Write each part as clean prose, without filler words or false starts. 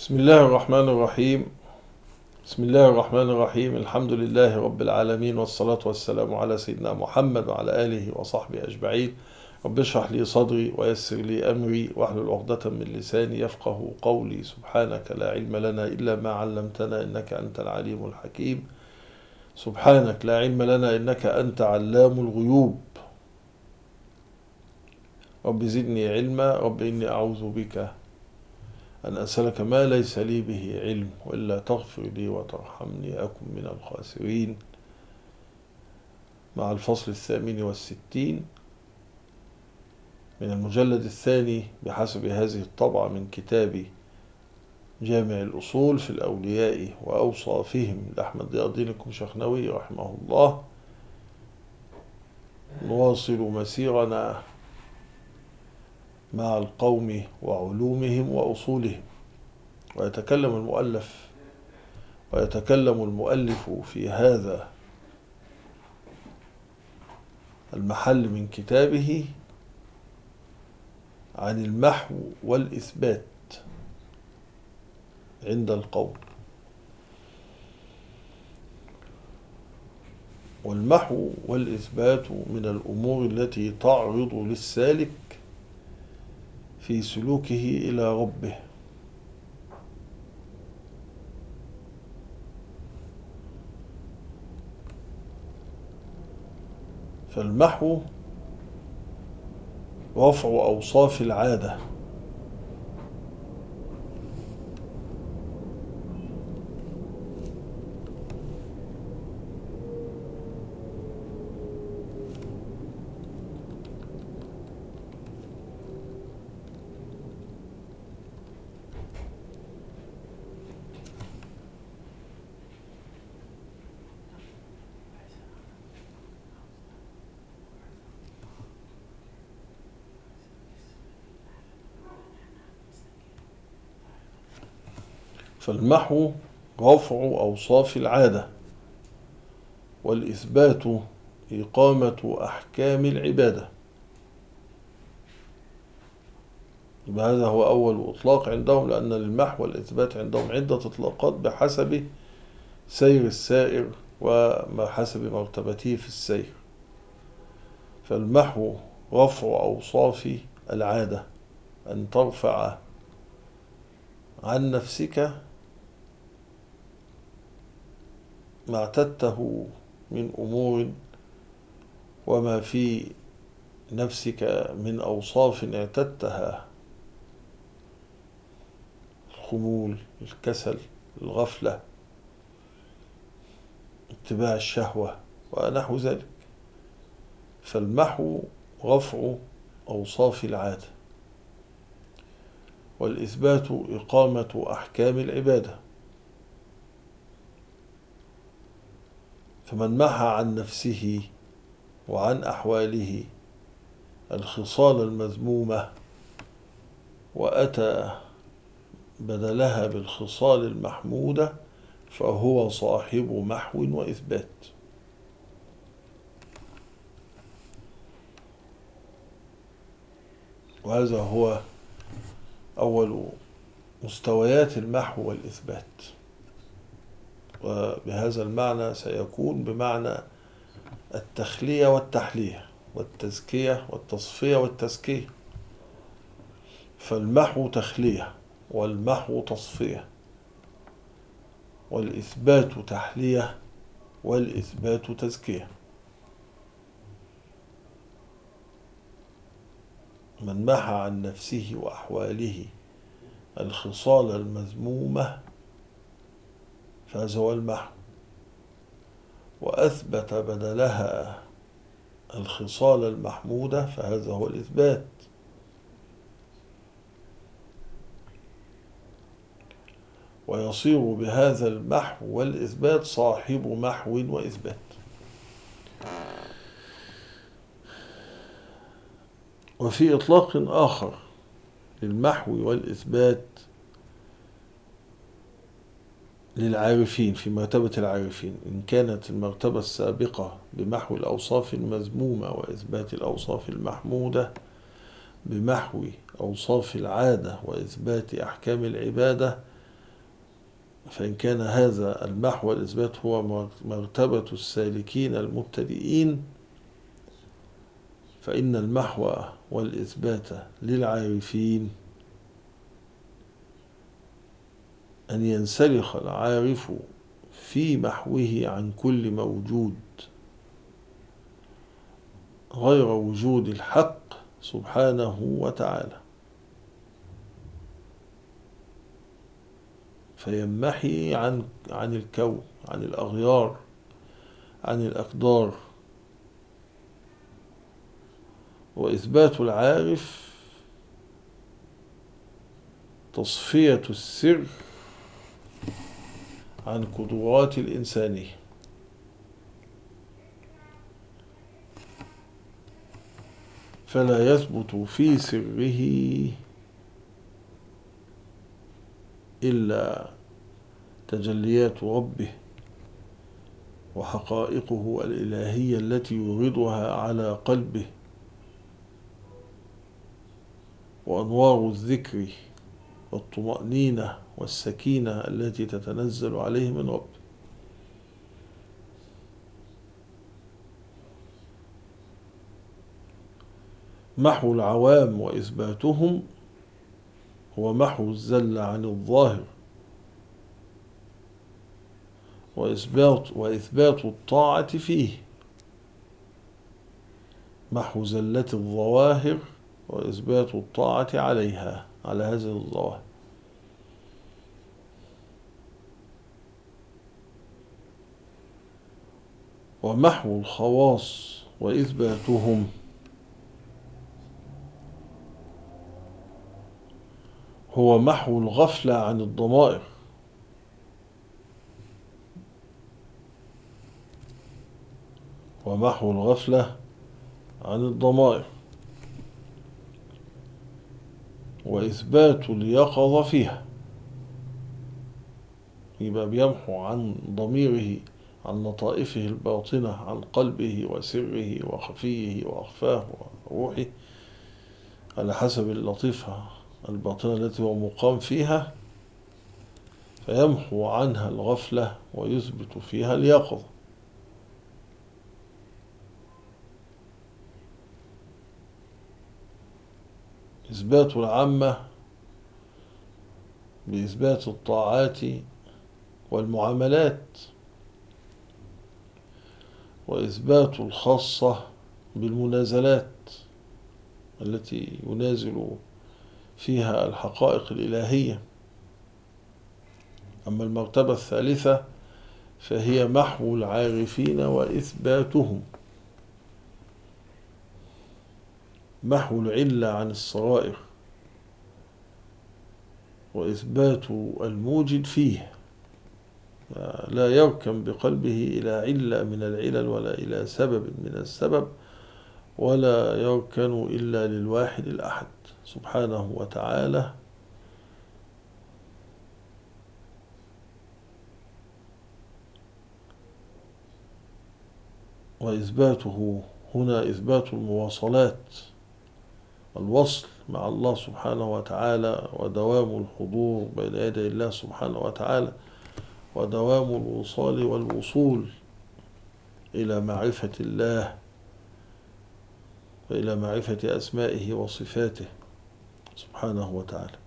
بسم الله الرحمن الرحيم. بسم الله الرحمن الرحيم. الحمد لله رب العالمين، والصلاة والسلام على سيدنا محمد وعلى آله وصحبه أجمعين. رب اشرح لي صدري ويسر لي أمري واحلل عقدة من لساني يفقه قولي. سبحانك لا علم لنا إلا ما علمتنا إنك أنت العليم الحكيم. سبحانك لا علم لنا إنك أنت علام الغيوب. رب زدني علما. رب إني أعوذ بك أن أسألك ما ليس لي به علم، وإلا تغفر لي وترحمني أكن من الخاسرين. مع الفصل 68 من المجلد الثاني بحسب هذه الطبعة من كتاب جامع الأصول في الأولياء وأوصافهم لأحمد ضياء الدين الكمشخنوي رحمه الله. نواصل مسيرنا مع القوم وعلومهم وأصولهم. ويتكلم المؤلف في هذا المحل من كتابه عن المحو والإثبات عند القوم. والمحو والإثبات من الأمور التي تعرض للسالك في سلوكه إلى ربه، فالمحو رفع أوصاف العادة، فالمحو رفع أوصاف العادة، والإثبات إقامة أحكام العبادة. هذا هو أول إطلاق عندهم، لأن للمحو والإثبات عندهم عدة إطلاقات بحسب سير السائر وحسب مرتبته في السير. فالمحو رفع أوصاف العادة، أن ترفع عن نفسك ما اعتدته من أمور وما في نفسك من أوصاف اعتدتها: الخمول، الكسل، الغفلة، اتباع الشهوة ونحو ذلك. فالمحو رفع أوصاف العادة، والإثبات إقامة أحكام العبادة. فمن محى عن نفسه وعن أحواله الخصال المذمومة وأتى بدلها بالخصال المحمودة فهو صاحب محو وإثبات. وهذا هو أول مستويات المحو والإثبات. وبهذا المعنى سيكون بمعنى التخلية والتحلية، والتزكية والتصفية والتزكية. فالمحو تخلية، والمحو تصفية، والإثبات تحلية، والإثبات تزكية. من محى عن نفسه وأحواله الخصال المذمومة فهذا هو المحو، وأثبت بدلها الخصال المحمودة فهذا هو الإثبات. ويصير بهذا المحو والإثبات صاحب محو وإثبات. وفي إطلاق آخر للمحو والإثبات للعارفين في مرتبة العارفين، إن كانت المرتبة السابقة بمحو الأوصاف المذمومة وإثبات الأوصاف المحمودة، بمحو أوصاف العادة وإثبات أحكام العبادة، فإن كان هذا المحو والإثبات هو مرتبة السالكين المبتدئين، فإن المحو والإثبات للعارفين أن ينسلخ العارف في محوه عن كل موجود غير وجود الحق سبحانه وتعالى، فيمحي عن الكون، عن الأغيار، عن الأقدار. وإثبات العارف تصفية السر عن قدرات الإنسانية، فلا يثبت في سره إلا تجليات ربه وحقائقه الإلهية التي يوردها على قلبه، وأنوار الذكر والطمأنينة والسكينة التي تتنزل عليه من ربه. محو العوام وإثباتهم هو محو الزل عن الظاهر، وإثبات الطاعة فيه محو زلة الظواهر وإثبات الطاعة عليها، على هذه الظواهر. ومحو الخواص وإثباتهم هو محو الغفلة عن الضمائر، ومحو الغفلة عن الضمائر وإثبات اليقظة فيها، يبقى بيمحو عن ضميره، عن لطائفه الباطنة، عن قلبه وسره وخفيه وأخفاه وروحه، على حسب اللطيفة الباطنة التي هو مقام فيها، فيمحو عنها الغفلة ويثبت فيها اليقظة. إثبات العامة بإثبات الطاعات والمعاملات، وإثبات الخاصة بالمنازلات التي ينازل فيها الحقائق الإلهية. أما المرتبة الثالثة فهي محو العارفين وإثباتهم، محو العلة عن الصرائر وإثبات الموجد فيه، لا يركن بقلبه إلى علة من العلل ولا إلى سبب من السبب، ولا يركن إلا للواحد الأحد سبحانه وتعالى. وإثباته هنا إثبات المواصلات، الوصل مع الله سبحانه وتعالى، ودوام الحضور بين يدي الله سبحانه وتعالى، ودوام الوصال والوصول إلى معرفة الله وإلى معرفة أسمائه وصفاته سبحانه وتعالى.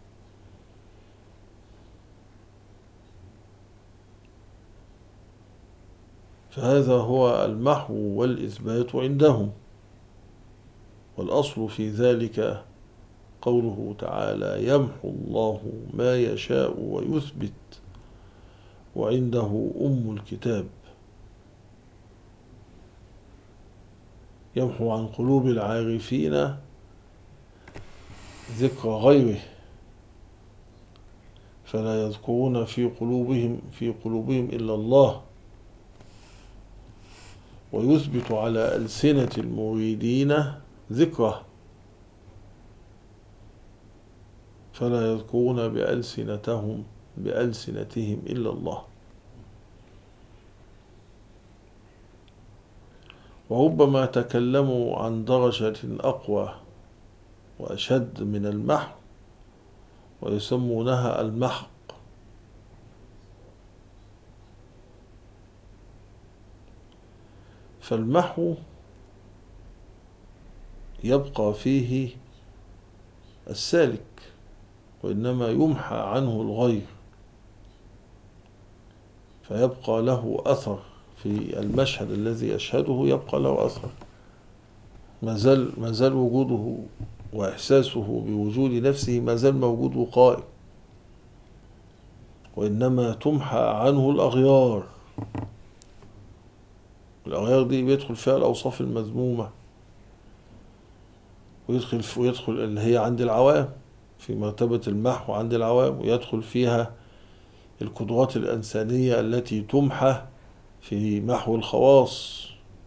فهذا هو المحو والإثبات عندهم، والأصل في ذلك قوله تعالى: يمحو الله ما يشاء ويثبت وعنده أم الكتاب. يمحو عن قلوب العارفين ذكر غيره، فلا يذكرون في قلوبهم إلا الله، ويثبت على ألسنة المريدين ذكره، فلا يذكرون بألسنتهم إلا الله. وربما تكلموا عن درجة أقوى وأشد من المحو ويسمونها المحق، فالمحو يبقى فيه السالك، وإنما يمحى عنه الغير، فيبقى له أثر في المشهد الذي يشهده، يبقى له أثر، ما زال وجوده وإحساسه بوجود نفسه ما زال موجود وقائم، وإنما تمحى عنه الأغيار. الأغيار دي بيدخل فيها الأوصاف المذمومة، ويدخل اللي هي عند العوام في مرتبة المحو عند العوام، ويدخل فيها القدرات الإنسانية التي تمحى في محو الخواص.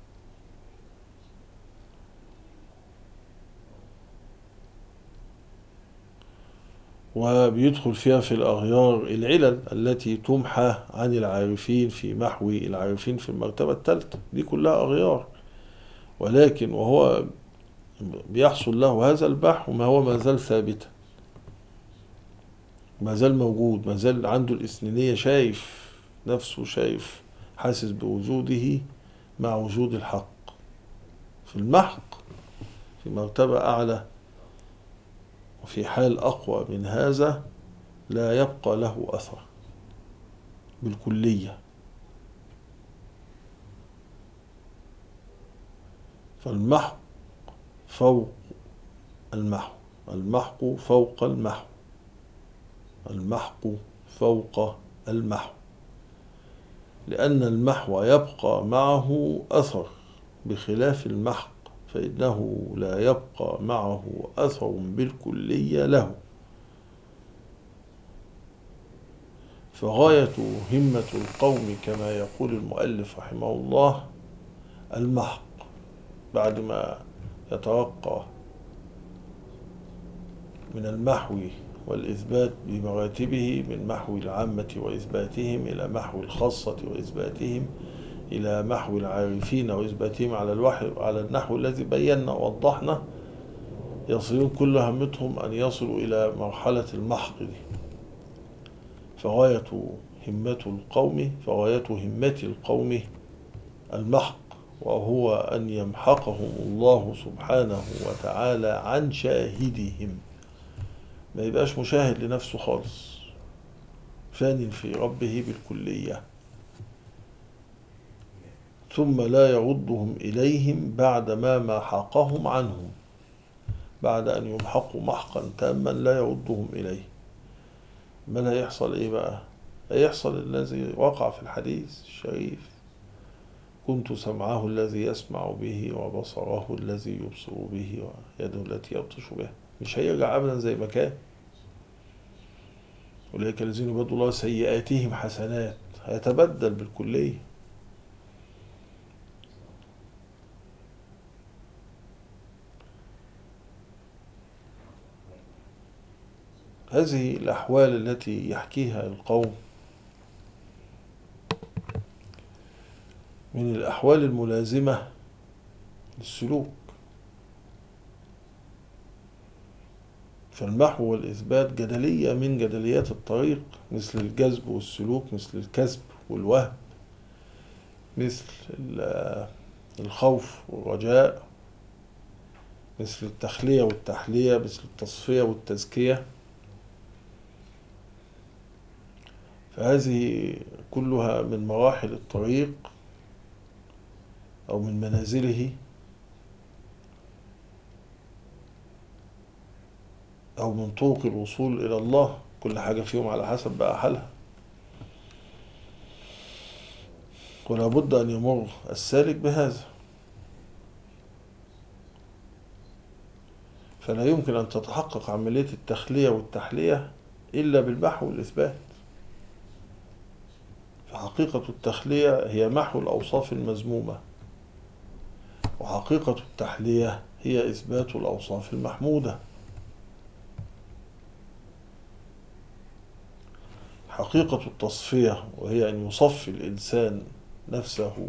وبيدخل فيها في الأغيار العلل التي تمحى عن العارفين في محو العارفين في المرتبة الثالثة. دي كلها أغيار، ولكن وهو بيحصل له هذا البحث ما هو ما زال ثابتا، ما زال موجود، ما زال عنده الإثنينية، شايف نفسه، شايف حاسس بوجوده مع وجود الحق. في المحق في مرتبة أعلى وفي حال أقوى من هذا لا يبقى له أثر بالكلية. فالمحق فوق المحو، المحق فوق المحو، المحق فوق المحو، لأن المحو يبقى معه أثر بخلاف المحق فإنه لا يبقى معه أثر بالكلية له. فغاية همة القوم كما يقول المؤلف رحمه الله المحق، بعد ما يترقى من المحو والإثبات بمراتبه، من محو العامة وإثباتهم إلى محو الخاصة وإثباتهم، إلى محو العارفين وإثباتهم على الوحي على النحو الذي بينا ووضحنا، يصلون كل همتهم أن يصلوا إلى مرحلة المحق دي. فغاية همة القوم المحق، وهو أن يمحقهم الله سبحانه وتعالى عن شاهدهم، ما يبقاش مشاهد لنفسه خالص، فان في ربه بالكلية، ثم لا يردهم إليهم بعد ما محقهم عنهم، بعد أن يمحقوا محقا تاما لا يردهم إليه. من هيحصل إيه بقى؟ هيحصل الذي وقع في الحديث الشريف: كنت سمعه الذي يسمع به وبصره الذي يبصر به ويده التي يبطش بها. مش هيرجع أبدا زي ما كان. أولئك الذين يبدل الله سيئاتهم حسنات، هيتبدل بالكلية. هذه الأحوال التي يحكيها القوم من الأحوال الملازمة للسلوك. فالمحو والإثبات جدلية من جدليات الطريق، مثل الجذب والسلوك، مثل الكسب والوهم، مثل الخوف والرجاء، مثل التخلية والتحلية، مثل التصفية والتزكية. فهذه كلها من مراحل الطريق أو من منازله أو من طرق الوصول إلى الله، كل حاجة فيهم على حسب بقى حالها. ولا بد أن يمر السالك بهذا، فلا يمكن أن تتحقق عملية التخلية والتحلية إلا بالمحو والإثبات. فحقيقة التخلية هي محو الأوصاف المذمومة، وحقيقة التحلية هي إثبات الأوصاف المحمودة. حقيقة التصفية وهي أن يصفي الإنسان نفسه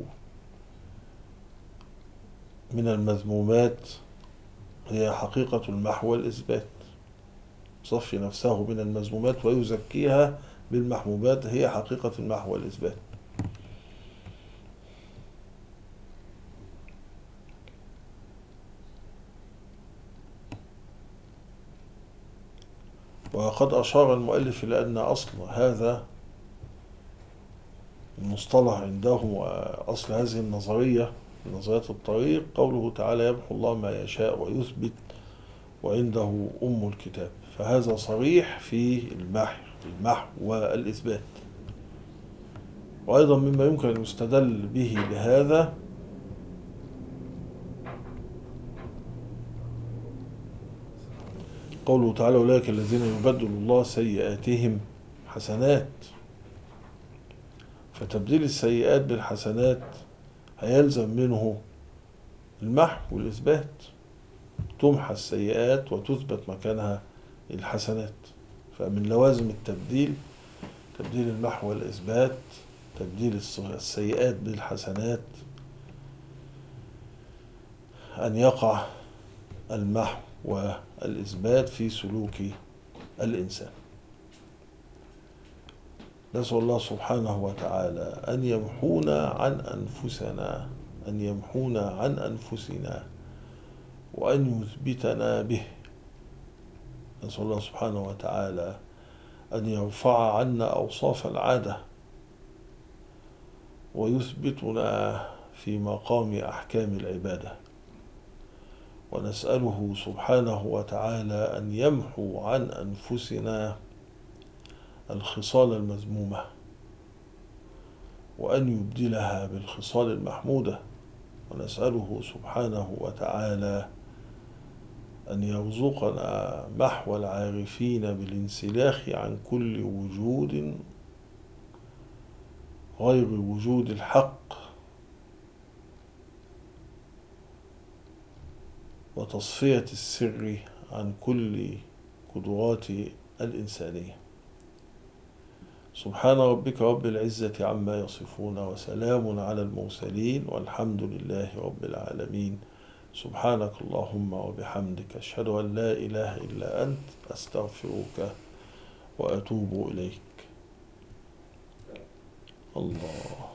من المذمومات هي حقيقة المحو والإثبات. يصفي نفسه من المذمومات ويزكيها بالمحمومات هي حقيقة المحو والإثبات. وقد أشار المؤلف إلى أن أصل هذا المصطلح عنده وأصل هذه النظرية نظرية الطريق قوله تعالى يمحو الله ما يشاء ويثبت وعنده أم الكتاب، فهذا صريح في المحو والإثبات. وأيضا مما يمكن أن يستدل به لهذا قوله تعالى أولئك الذين يبدل الله سيئاتهم حسنات، فتبديل السيئات بالحسنات هيلزم منه المحو والإثبات، تمحى السيئات وتثبت مكانها الحسنات. فمن لوازم التبديل تبديل المحو والإثبات، تبديل السيئات بالحسنات، أن يقع المحو والإثبات في سلوك الإنسان. نسأل الله سبحانه وتعالى أن يمحونا عن أنفسنا وأن يثبتنا به. نسأل الله سبحانه وتعالى أن يرفع عنا أوصاف العادة ويثبتنا في مقام أحكام العبادة، ونسأله سبحانه وتعالى أن يمحو عن أنفسنا الخصال المذمومة وأن يبدلها بالخصال المحمودة، ونسأله سبحانه وتعالى أن يرزقنا محو العارفين بالانسلاخ عن كل وجود غير وجود الحق، وتصفية السر عن كل قدرات الإنسانية. سبحان ربك رب العزة عما يصفون وسلام على المرسلين والحمد لله رب العالمين. سبحانك اللهم وبحمدك أشهد أن لا إله إلا أنت أستغفرك وأتوب إليك. الله.